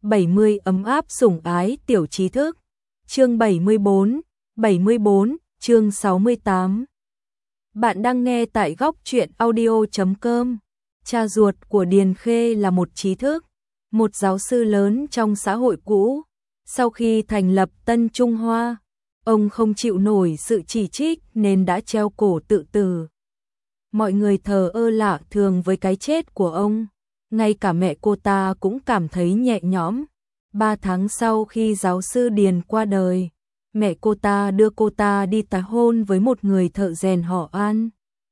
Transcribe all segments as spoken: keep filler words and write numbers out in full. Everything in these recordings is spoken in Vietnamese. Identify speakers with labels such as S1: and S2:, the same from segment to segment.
S1: bảy mươi ấm áp sủng ái tiểu trí thức. Chương bảy mươi bốn, bảy mươi bốn, chương sáu mươi tám. Bạn đang nghe tại góc truyện audio chấm com. Cha ruột của Điền Khê là một trí thức, một giáo sư lớn trong xã hội cũ. Sau khi thành lập Tân Trung Hoa, ông không chịu nổi sự chỉ trích nên đã treo cổ tự tử. Mọi người thờ ơ lạ thường với cái chết của ông. Ngay cả mẹ cô ta cũng cảm thấy nhẹ nhõm. Ba tháng sau khi giáo sư Điền qua đời, mẹ cô ta đưa cô ta đi tái hôn với một người thợ rèn họ An.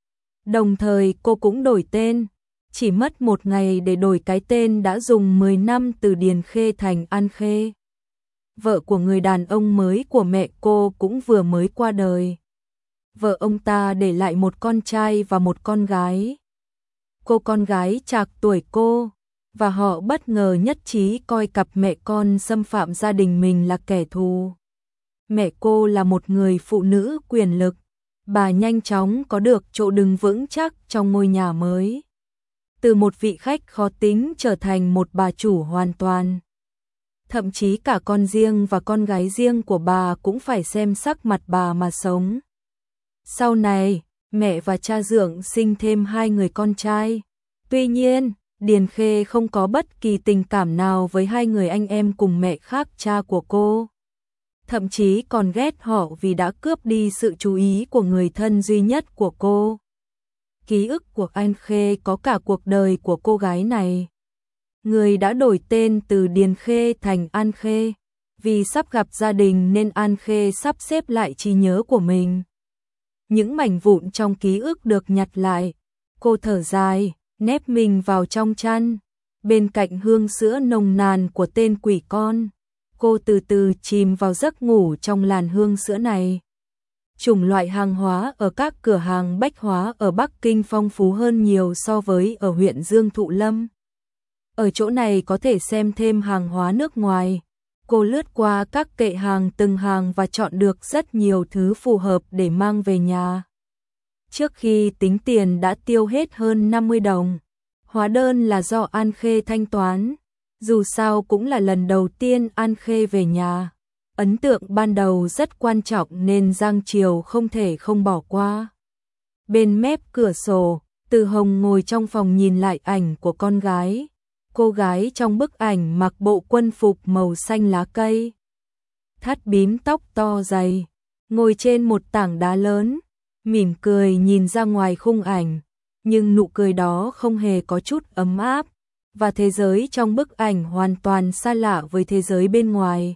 S1: Đồng thời cô cũng đổi tên. Chỉ mất một ngày để đổi cái tên đã dùng mười năm từ Điền Khê thành An Khê. Vợ của người đàn ông mới của mẹ cô cũng vừa mới qua đời. Vợ ông ta để lại một con trai và một con gái. Cô con gái trạc tuổi cô, và họ bất ngờ nhất trí coi cặp mẹ con xâm phạm gia đình mình là kẻ thù. Mẹ cô là một người phụ nữ quyền lực, bà nhanh chóng có được chỗ đứng vững chắc trong ngôi nhà mới. Từ một vị khách khó tính trở thành một bà chủ hoàn toàn. Thậm chí cả con riêng và con gái riêng của bà cũng phải xem sắc mặt bà mà sống. Sau này, mẹ và cha dượng sinh thêm hai người con trai. Tuy nhiên, Điền Khê không có bất kỳ tình cảm nào với hai người anh em cùng mẹ khác cha của cô. Thậm chí còn ghét họ vì đã cướp đi sự chú ý của người thân duy nhất của cô. Ký ức của An Khê có cả cuộc đời của cô gái này. Người đã đổi tên từ Điền Khê thành An Khê. Vì sắp gặp gia đình nên An Khê sắp xếp lại trí nhớ của mình. Những mảnh vụn trong ký ức được nhặt lại. Cô thở dài, nép mình vào trong chăn. Bên cạnh hương sữa nồng nàn của tên quỷ con, cô từ từ chìm vào giấc ngủ trong làn hương sữa này. Chủng loại hàng hóa ở các cửa hàng bách hóa ở Bắc Kinh phong phú hơn nhiều so với ở huyện Dương Thụ Lâm. Ở chỗ này có thể xem thêm hàng hóa nước ngoài. Cô lướt qua các kệ hàng từng hàng và chọn được rất nhiều thứ phù hợp để mang về nhà. Trước khi tính tiền đã tiêu hết hơn năm mươi đồng. Hóa đơn là do An Khê thanh toán. Dù sao cũng là lần đầu tiên An Khê về nhà. Ấn tượng ban đầu rất quan trọng nên Giang Triều không thể không bỏ qua. Bên mép cửa sổ, Từ Hồng ngồi trong phòng nhìn lại ảnh của con gái. Cô gái trong bức ảnh mặc bộ quân phục màu xanh lá cây. Thắt bím tóc to dày, ngồi trên một tảng đá lớn, mỉm cười nhìn ra ngoài khung ảnh. Nhưng nụ cười đó không hề có chút ấm áp, và thế giới trong bức ảnh hoàn toàn xa lạ với thế giới bên ngoài.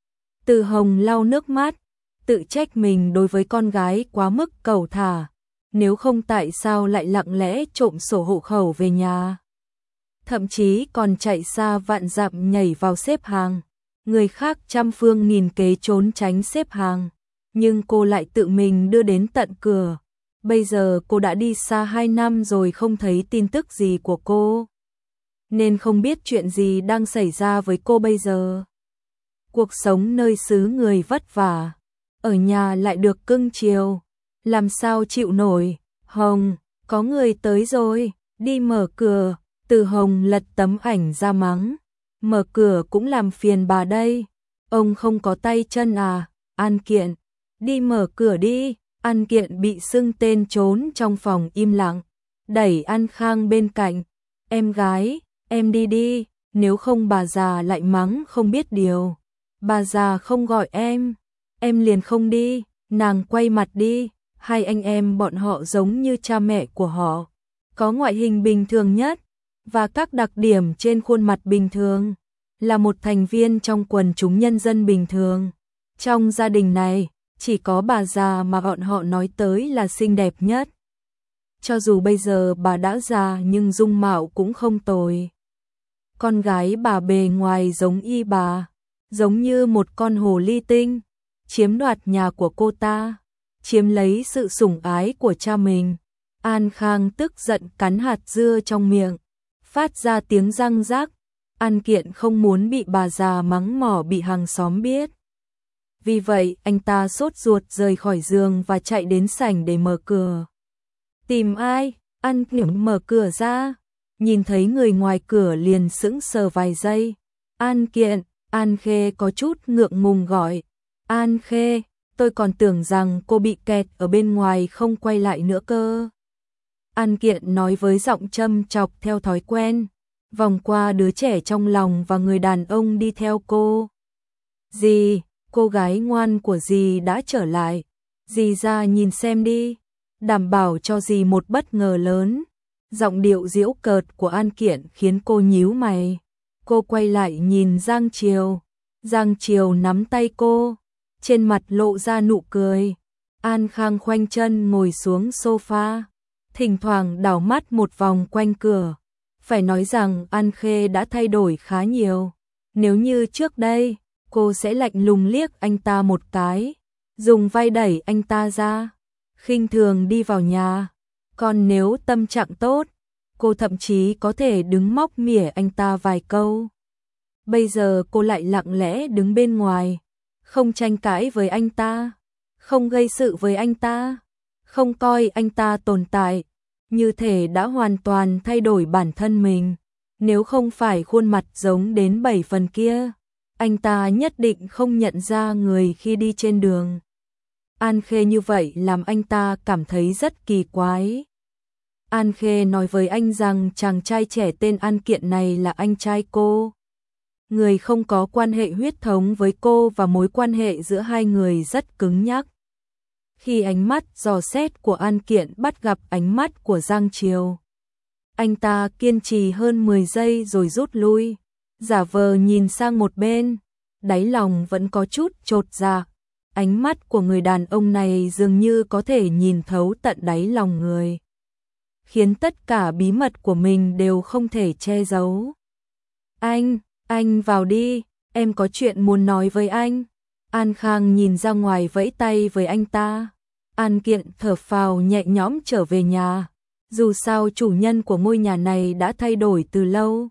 S1: Từ Hồng lau nước mắt, tự trách mình đối với con gái quá mức cẩu thả. Nếu không tại sao lại lặng lẽ trộm sổ hộ khẩu về nhà. Thậm chí còn chạy xa vạn dặm nhảy vào xếp hàng. Người khác trăm phương nghìn kế trốn tránh xếp hàng, nhưng cô lại tự mình đưa đến tận cửa. Bây giờ cô đã đi xa hai năm rồi không thấy tin tức gì của cô, nên không biết chuyện gì đang xảy ra với cô bây giờ. Cuộc sống nơi xứ người vất vả, ở nhà lại được cưng chiều, làm sao chịu nổi. Hồng, có người tới rồi, đi mở cửa. Từ Hồng lật tấm ảnh ra mắng. Mở cửa cũng làm phiền bà đây. Ông không có tay chân à? An Kiện, đi mở cửa đi. An Kiện bị xưng tên trốn trong phòng im lặng, đẩy An Khang bên cạnh. Em gái, em đi đi, nếu không bà già lại mắng không biết điều. Bà già không gọi em, em liền không đi. Nàng quay mặt đi. Hai anh em bọn họ giống như cha mẹ của họ, có ngoại hình bình thường nhất và các đặc điểm trên khuôn mặt bình thường, là một thành viên trong quần chúng nhân dân bình thường. Trong gia đình này, chỉ có bà già mà bọn họ nói tới là xinh đẹp nhất. Cho dù bây giờ bà đã già nhưng dung mạo cũng không tồi. Con gái bà bề ngoài giống y bà, giống như một con hồ ly tinh, chiếm đoạt nhà của cô ta, chiếm lấy sự sủng ái của cha mình. An Khang tức giận cắn hạt dưa trong miệng, phát ra tiếng răng rắc. An Kiện không muốn bị bà già mắng mỏ bị hàng xóm biết. Vì vậy anh ta sốt ruột rời khỏi giường và chạy đến sảnh để mở cửa. Tìm ai? An Kiện mở cửa ra, nhìn thấy người ngoài cửa liền sững sờ vài giây. An Kiện, An Khê có chút ngượng ngùng gọi. An Khê, tôi còn tưởng rằng cô bị kẹt ở bên ngoài không quay lại nữa cơ. An Kiện nói với giọng châm chọc theo thói quen, vòng qua đứa trẻ trong lòng và người đàn ông đi theo cô. Dì, cô gái ngoan của dì đã trở lại. Dì ra nhìn xem đi, đảm bảo cho dì một bất ngờ lớn. Giọng điệu giễu cợt của An Kiện khiến cô nhíu mày. Cô quay lại nhìn Giang Triều. Giang Triều nắm tay cô, trên mặt lộ ra nụ cười. An Khang khoanh chân ngồi xuống sofa, thỉnh thoảng đảo mắt một vòng quanh cửa. Phải nói rằng An Khê đã thay đổi khá nhiều. Nếu như trước đây, cô sẽ lạnh lùng liếc anh ta một cái, dùng vai đẩy anh ta ra, khinh thường đi vào nhà. Còn nếu tâm trạng tốt, cô thậm chí có thể đứng móc mỉa anh ta vài câu. Bây giờ cô lại lặng lẽ đứng bên ngoài, không tranh cãi với anh ta, không gây sự với anh ta, không coi anh ta tồn tại, như thể đã hoàn toàn thay đổi bản thân mình. Nếu không phải khuôn mặt giống đến bảy phần kia, anh ta nhất định không nhận ra người khi đi trên đường. An Khê như vậy làm anh ta cảm thấy rất kỳ quái. An Khê nói với anh rằng chàng trai trẻ tên An Kiện này là anh trai cô. Người không có quan hệ huyết thống với cô và mối quan hệ giữa hai người rất cứng nhắc. Khi ánh mắt dò xét của An Kiện bắt gặp ánh mắt của Giang Triều, anh ta kiên trì hơn mười giây rồi rút lui, giả vờ nhìn sang một bên, đáy lòng vẫn có chút chột dạ. Ánh mắt của người đàn ông này dường như có thể nhìn thấu tận đáy lòng người, khiến tất cả bí mật của mình đều không thể che giấu. Anh, anh vào đi, em có chuyện muốn nói với anh. An Khang nhìn ra ngoài vẫy tay với anh ta. An Kiện thở phào nhẹ nhõm trở về nhà. Dù sao chủ nhân của ngôi nhà này đã thay đổi từ lâu,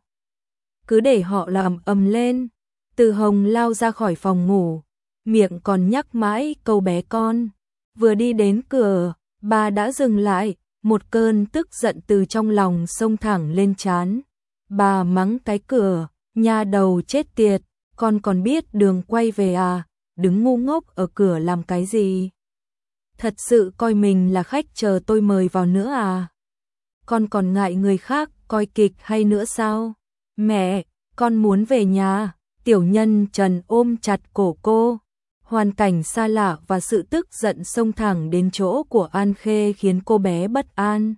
S1: cứ để họ làm ầm lên. Từ Hồng lao ra khỏi phòng ngủ, miệng còn nhắc mãi câu bé con. Vừa đi đến cửa, bà đã dừng lại, một cơn tức giận từ trong lòng xông thẳng lên trán. Bà mắng cái cửa, nhà đầu chết tiệt, con còn biết đường quay về à, đứng ngu ngốc ở cửa làm cái gì? Thật sự coi mình là khách chờ tôi mời vào nữa à? Con còn ngại người khác coi kịch hay nữa sao? Mẹ, con muốn về nhà. Tiểu Nhân Trần ôm chặt cổ cô. Hoàn cảnh xa lạ và sự tức giận xông thẳng đến chỗ của An Khê khiến cô bé bất an.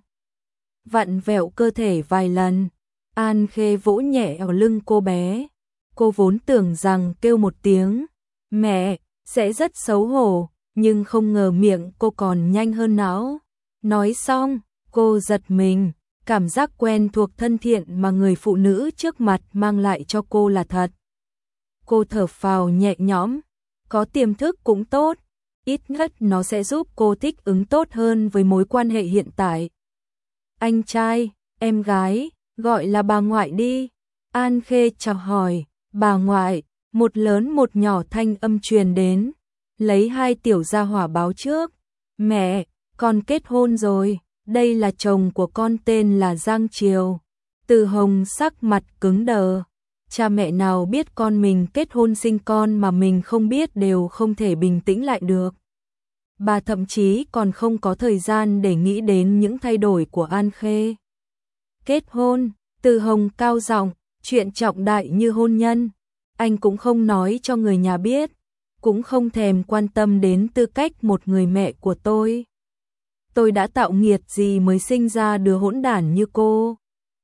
S1: Vặn vẹo cơ thể vài lần, An Khê vỗ nhẹ ở lưng cô bé. Cô vốn tưởng rằng kêu một tiếng mẹ sẽ rất xấu hổ, nhưng không ngờ miệng cô còn nhanh hơn não. Nói xong, cô giật mình, cảm giác quen thuộc thân thiện mà người phụ nữ trước mặt mang lại cho cô là thật. Cô thở phào nhẹ nhõm, có tiềm thức cũng tốt, ít nhất nó sẽ giúp cô thích ứng tốt hơn với mối quan hệ hiện tại. Anh trai, em gái, gọi là bà ngoại đi. An Khê chào hỏi. Bà ngoại, một lớn một nhỏ thanh âm truyền đến. Lấy hai tiểu gia hỏa báo trước. Mẹ, con kết hôn rồi, đây là chồng của con tên là Giang Triều. Từ Hồng sắc mặt cứng đờ. Cha mẹ nào biết con mình kết hôn sinh con mà mình không biết đều không thể bình tĩnh lại được. Bà thậm chí còn không có thời gian để nghĩ đến những thay đổi của An Khê. Kết hôn, Từ Hồng cao giọng, chuyện trọng đại như hôn nhân, anh cũng không nói cho người nhà biết, cũng không thèm quan tâm đến tư cách một người mẹ của tôi. Tôi đã tạo nghiệt gì mới sinh ra đứa hỗn đản như cô?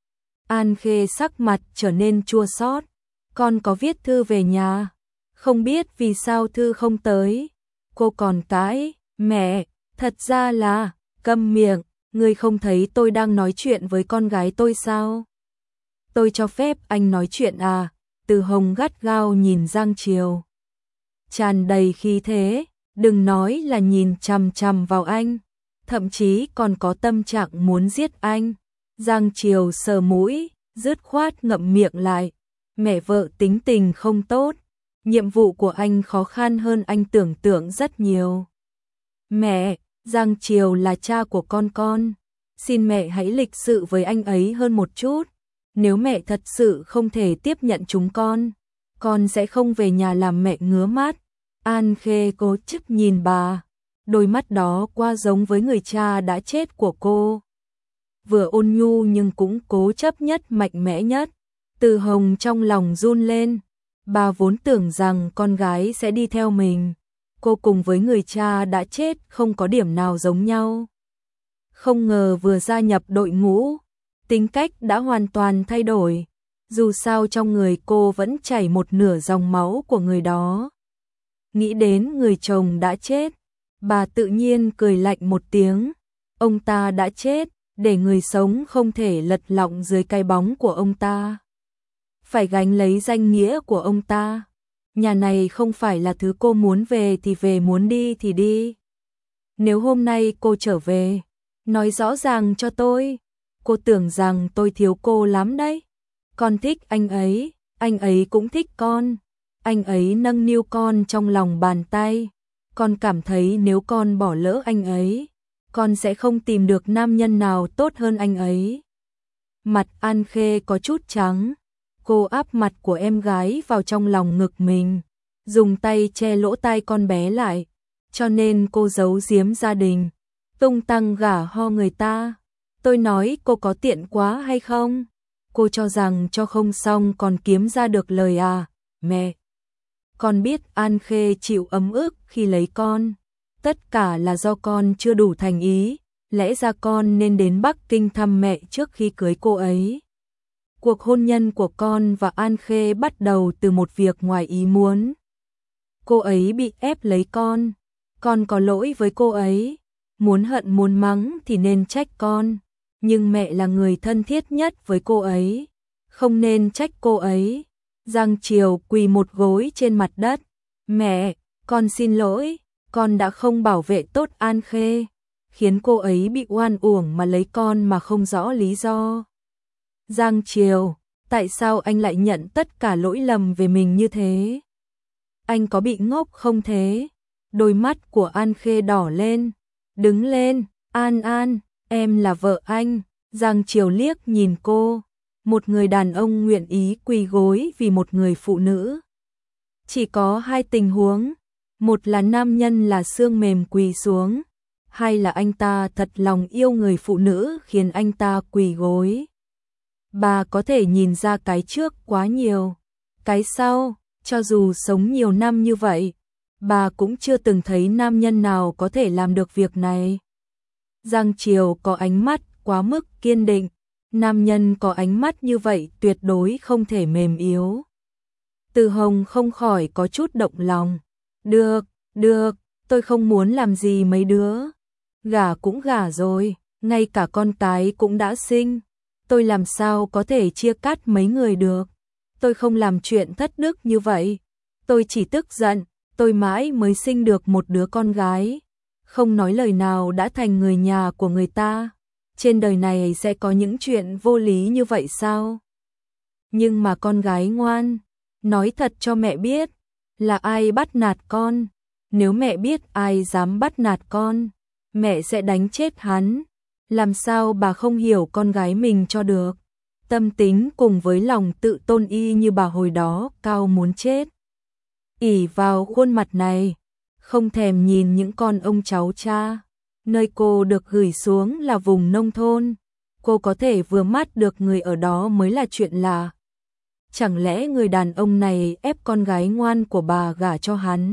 S1: An Khê sắc mặt trở nên chua xót. Con có viết thư về nhà, không biết vì sao thư không tới. Cô còn cãi, mẹ, thật ra là, câm miệng, ngươi không thấy tôi đang nói chuyện với con gái tôi sao? Tôi cho phép anh nói chuyện à? Từ Hồng gắt gao nhìn Giang Triều, tràn đầy khí thế, đừng nói là nhìn chằm chằm vào anh, thậm chí còn có tâm trạng muốn giết anh. Giang Triều sờ mũi, dứt khoát ngậm miệng lại. Mẹ vợ tính tình không tốt, nhiệm vụ của anh khó khăn hơn anh tưởng tượng rất nhiều. Mẹ, Giang Triều là cha của con con, xin mẹ hãy lịch sự với anh ấy hơn một chút. Nếu mẹ thật sự không thể tiếp nhận chúng con, con sẽ không về nhà làm mẹ ngứa mắt. An Khê cố chấp nhìn bà, đôi mắt đó quá giống với người cha đã chết của cô. Vừa ôn nhu nhưng cũng cố chấp nhất, mạnh mẽ nhất. Từ Hồng trong lòng run lên, bà vốn tưởng rằng con gái sẽ đi theo mình. Cô cùng với người cha đã chết không có điểm nào giống nhau. Không ngờ vừa gia nhập đội ngũ, tính cách đã hoàn toàn thay đổi. Dù sao trong người cô vẫn chảy một nửa dòng máu của người đó. Nghĩ đến người chồng đã chết, bà tự nhiên cười lạnh một tiếng. Ông ta đã chết, để người sống không thể lật lọng dưới cái bóng của ông ta. Phải gánh lấy danh nghĩa của ông ta. Nhà này không phải là thứ cô muốn về thì về, muốn đi thì đi. Nếu hôm nay cô trở về, nói rõ ràng cho tôi. Cô tưởng rằng tôi thiếu cô lắm đấy. Con thích anh ấy, anh ấy cũng thích con. Anh ấy nâng niu con trong lòng bàn tay. Con cảm thấy nếu con bỏ lỡ anh ấy, con sẽ không tìm được nam nhân nào tốt hơn anh ấy. Mặt An Khê có chút trắng. Cô áp mặt của em gái vào trong lòng ngực mình, dùng tay che lỗ tai con bé lại, cho nên cô giấu giếm gia đình, tung tăng gả ho người ta. Tôi nói cô có tiện quá hay không? Cô cho rằng cho không xong còn kiếm ra được lời à? Mẹ! Con biết An Khê chịu ấm ức khi lấy con. Tất cả là do con chưa đủ thành ý. Lẽ ra con nên đến Bắc Kinh thăm mẹ trước khi cưới cô ấy. Cuộc hôn nhân của con và An Khê bắt đầu từ một việc ngoài ý muốn. Cô ấy bị ép lấy con. Con có lỗi với cô ấy. Muốn hận muốn mắng thì nên trách con. Nhưng mẹ là người thân thiết nhất với cô ấy. Không nên trách cô ấy. Giang Triều quỳ một gối trên mặt đất. Mẹ, con xin lỗi. Con đã không bảo vệ tốt An Khê, khiến cô ấy bị oan uổng mà lấy con mà không rõ lý do. Giang Triều, tại sao anh lại nhận tất cả lỗi lầm về mình như thế? Anh có bị ngốc không thế? Đôi mắt của An Khê đỏ lên. Đứng lên, An An, em là vợ anh. Giang Triều liếc nhìn cô. Một người đàn ông nguyện ý quỳ gối vì một người phụ nữ. Chỉ có hai tình huống. Một là nam nhân là xương mềm quỳ xuống. Hai là anh ta thật lòng yêu người phụ nữ khiến anh ta quỳ gối. Bà có thể nhìn ra cái trước quá nhiều. Cái sau, cho dù sống nhiều năm như vậy, bà cũng chưa từng thấy nam nhân nào có thể làm được việc này. Giang Triều có ánh mắt quá mức kiên định. Nam nhân có ánh mắt như vậy tuyệt đối không thể mềm yếu. Từ Hồng không khỏi có chút động lòng. Được, được, tôi không muốn làm gì mấy đứa. Gả cũng gả rồi, ngay cả con cái cũng đã sinh. Tôi làm sao có thể chia cắt mấy người được. Tôi không làm chuyện thất đức như vậy. Tôi chỉ tức giận, tôi mãi mới sinh được một đứa con gái. Không nói lời nào đã thành người nhà của người ta. Trên đời này sẽ có những chuyện vô lý như vậy sao? Nhưng mà con gái ngoan, nói thật cho mẹ biết, là ai bắt nạt con. Nếu mẹ biết ai dám bắt nạt con, mẹ sẽ đánh chết hắn. Làm sao bà không hiểu con gái mình cho được. Tâm tính cùng với lòng tự tôn y như bà hồi đó cao muốn chết. Ỷ vào khuôn mặt này, không thèm nhìn những con ông cháu cha. Nơi cô được gửi xuống là vùng nông thôn. Cô có thể vừa mắt được người ở đó mới là chuyện lạ. Chẳng lẽ người đàn ông này ép con gái ngoan của bà gả cho hắn?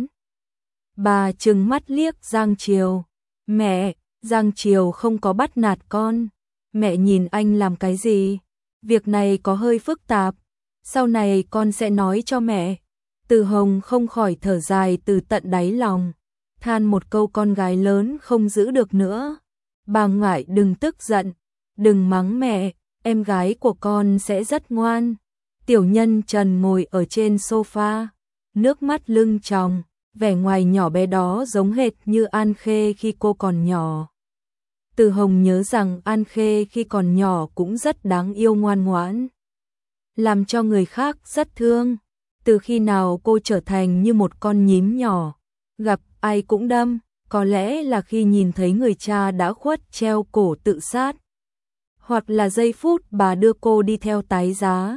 S1: Bà trừng mắt liếc Giang Triều. Mẹ, Giang Triều không có bắt nạt con. Mẹ nhìn anh làm cái gì? Việc này có hơi phức tạp. Sau này con sẽ nói cho mẹ. Từ Hồng không khỏi thở dài từ tận đáy lòng. Than một câu con gái lớn không giữ được nữa. Bà ngoại đừng tức giận. Đừng mắng mẹ. Em gái của con sẽ rất ngoan. Tiểu Nhân Trần ngồi ở trên sofa. Nước mắt lưng tròng. Vẻ ngoài nhỏ bé đó giống hệt như An Khê khi cô còn nhỏ. Từ Hồng nhớ rằng An Khê khi còn nhỏ cũng rất đáng yêu ngoan ngoãn. Làm cho người khác rất thương. Từ khi nào cô trở thành như một con nhím nhỏ. Gặp ai cũng đâm. Có lẽ là khi nhìn thấy người cha đã khuất treo cổ tự sát. Hoặc là giây phút bà đưa cô đi theo tái giá.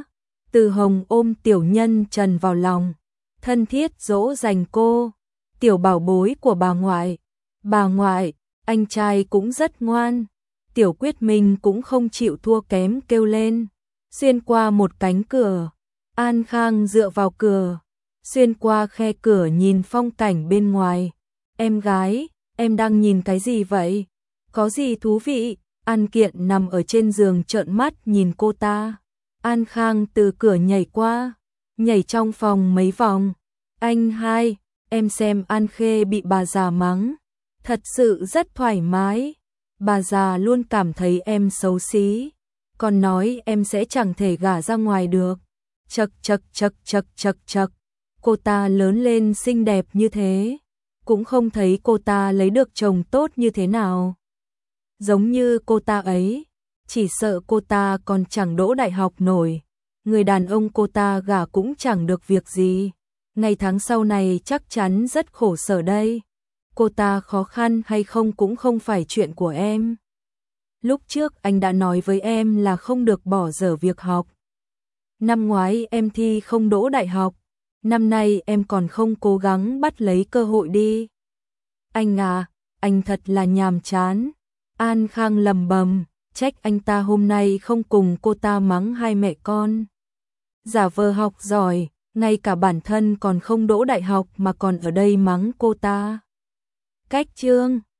S1: Từ Hồng ôm tiểu nhân Trần vào lòng, thân thiết dỗ dành cô, tiểu bảo bối của bà ngoại. Bà ngoại, anh trai cũng rất ngoan. Tiểu Quyết Minh cũng không chịu thua kém kêu lên. Xuyên qua một cánh cửa, An Khang dựa vào cửa, xuyên qua khe cửa nhìn phong cảnh bên ngoài. Em gái, em đang nhìn cái gì vậy? Có gì thú vị? An Kiện nằm ở trên giường trợn mắt nhìn cô ta. An Khang từ cửa nhảy qua, nhảy trong phòng mấy vòng. Anh hai, em xem An Khê bị bà già mắng, thật sự rất thoải mái. Bà già luôn cảm thấy em xấu xí, còn nói em sẽ chẳng thể gả ra ngoài được. Chậc chậc chậc chậc chậc chậc. Cô ta lớn lên xinh đẹp như thế, cũng không thấy cô ta lấy được chồng tốt như thế nào. Giống như cô ta ấy, chỉ sợ cô ta còn chẳng đỗ đại học nổi. Người đàn ông cô ta gả cũng chẳng được việc gì. Ngày tháng sau này chắc chắn rất khổ sở đây. Cô ta khó khăn hay không cũng không phải chuyện của em. Lúc trước anh đã nói với em là không được bỏ dở việc học. Năm ngoái em thi không đỗ đại học, năm nay em còn không cố gắng bắt lấy cơ hội đi. Anh à, anh thật là nhàm chán. An Khang lầm bầm, trách anh ta hôm nay không cùng cô ta mắng hai mẹ con. Giả vờ học giỏi, ngay cả bản thân còn không đỗ đại học mà còn ở đây mắng cô ta. Cách chương